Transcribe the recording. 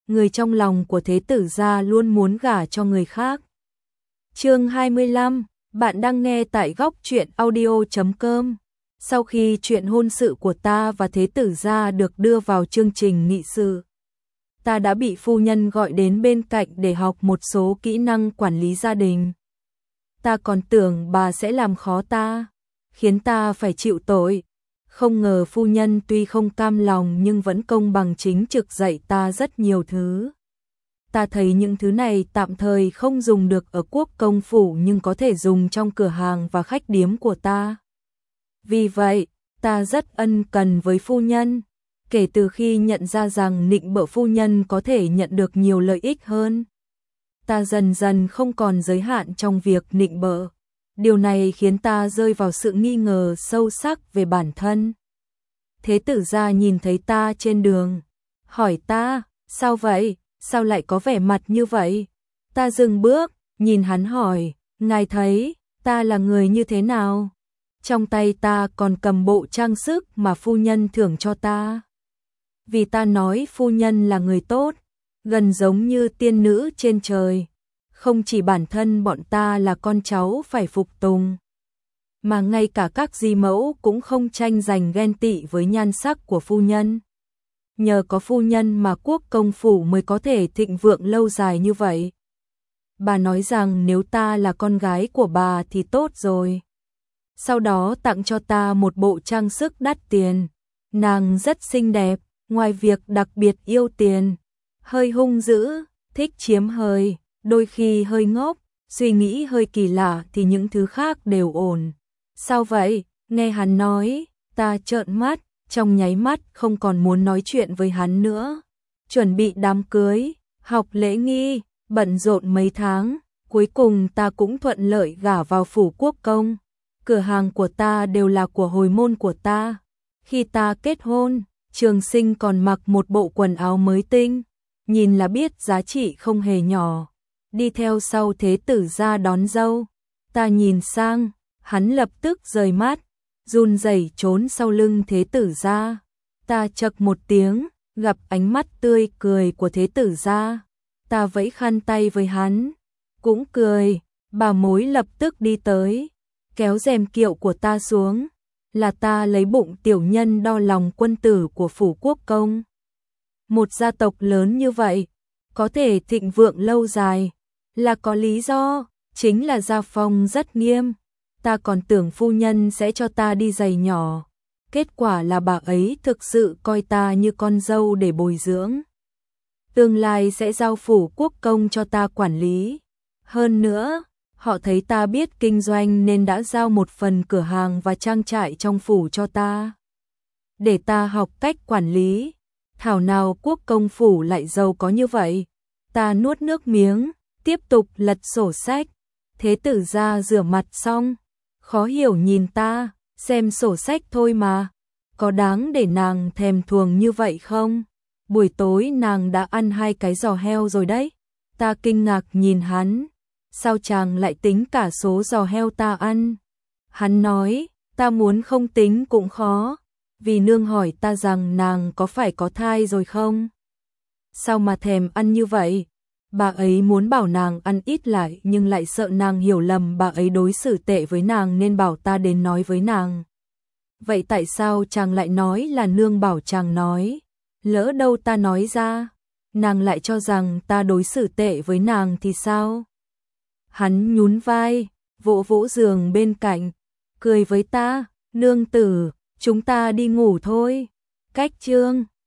người trong lòng của thế tử gia luôn muốn gả cho người khác. Chương 25, bạn đang nghe tại góc truyện audio.com. Sau khi chuyện hôn sự của ta và thế tử gia được đưa vào chương trình nghị sự, ta đã bị phu nhân gọi đến bên cạnh để học một số kỹ năng quản lý gia đình. Ta còn tưởng bà sẽ làm khó ta, khiến ta phải chịu tội. Không ngờ phu nhân tuy không cam lòng nhưng vẫn công bằng chính trực dạy ta rất nhiều thứ. Ta thấy những thứ này tạm thời không dùng được ở quốc công phủ nhưng có thể dùng trong cửa hàng và khách điếm của ta. Vì vậy, ta rất ân cần với phu nhân. Kể từ khi nhận ra rằng nịnh bợ phu nhân có thể nhận được nhiều lợi ích hơn, ta dần dần không còn giới hạn trong việc nịnh bợ. Điều này khiến ta rơi vào sự nghi ngờ sâu sắc về bản thân. Thế tử gia nhìn thấy ta trên đường, hỏi ta, sao vậy, sao lại có vẻ mặt như vậy? Ta dừng bước, nhìn hắn hỏi, ngài thấy ta là người như thế nào? Trong tay ta còn cầm bộ trang sức mà phu nhân thưởng cho ta. Vì ta nói phu nhân là người tốt, gần giống như tiên nữ trên trời. Không chỉ bản thân bọn ta là con cháu phải phục tùng, mà ngay cả các di mẫu cũng không tranh giành ghen tị với nhan sắc của phu nhân. Nhờ có phu nhân mà quốc công phủ mới có thể thịnh vượng lâu dài như vậy. Bà nói rằng nếu ta là con gái của bà thì tốt rồi. Sau đó tặng cho ta một bộ trang sức đắt tiền. Nàng rất xinh đẹp, ngoài việc đặc biệt yêu tiền, hơi hung dữ, thích chiếm hời, đôi khi hơi ngốc, suy nghĩ hơi kỳ lạ thì những thứ khác đều ổn. Sao vậy? Nghe hắn nói, ta trợn mắt, trong nháy mắt không còn muốn nói chuyện với hắn nữa. Chuẩn bị đám cưới, học lễ nghi, bận rộn mấy tháng, cuối cùng ta cũng thuận lợi gả vào phủ quốc công. Cửa hàng của ta đều là của hồi môn của ta. Khi ta kết hôn, Trường Sinh còn mặc một bộ quần áo mới tinh, nhìn là biết giá trị không hề nhỏ. Đi theo sau thế tử gia đón dâu, ta nhìn sang, hắn lập tức rời mắt, run rẩy trốn sau lưng thế tử gia. Ta chậc một tiếng, gặp ánh mắt tươi cười của thế tử gia, ta vẫy khăn tay với hắn, cũng cười. Bà mối lập tức đi tới, kéo rèm kiệu của ta xuống, là ta lấy bụng tiểu nhân đo lòng quân tử của phủ quốc công. Một gia tộc lớn như vậy, có thể thịnh vượng lâu dài, là có lý do, chính là gia phong rất nghiêm. Ta còn tưởng phu nhân sẽ cho ta đi giày nhỏ, kết quả là bà ấy thực sự coi ta như con dâu để bồi dưỡng. Tương lai sẽ giao phủ quốc công cho ta quản lý. Hơn nữa, họ thấy ta biết kinh doanh nên đã giao một phần cửa hàng và trang trại trong phủ cho ta, để ta học cách quản lý. Thảo nào quốc công phủ lại giàu có như vậy. Ta nuốt nước miếng, tiếp tục lật sổ sách. Thế tử gia rửa mặt xong, khó hiểu nhìn ta, xem sổ sách thôi mà, có đáng để nàng thèm thuồng như vậy không? Buổi tối nàng đã ăn 2 cái giò heo rồi đấy. Ta kinh ngạc nhìn hắn, sao chàng lại tính cả số giò heo ta ăn? Hắn nói, ta muốn không tính cũng khó, vì nương hỏi ta rằng nàng có phải có thai rồi không? Sao mà thèm ăn như vậy? Bà ấy muốn bảo nàng ăn ít lại nhưng lại sợ nàng hiểu lầm bà ấy đối xử tệ với nàng nên bảo ta đến nói với nàng. Vậy tại sao chàng lại nói là nương bảo chàng nói? Lỡ đâu ta nói ra, nàng lại cho rằng ta đối xử tệ với nàng thì sao? Hắn nhún vai, vỗ vỗ giường bên cạnh, cười với ta, nương tử, chúng ta đi ngủ thôi. Cách chương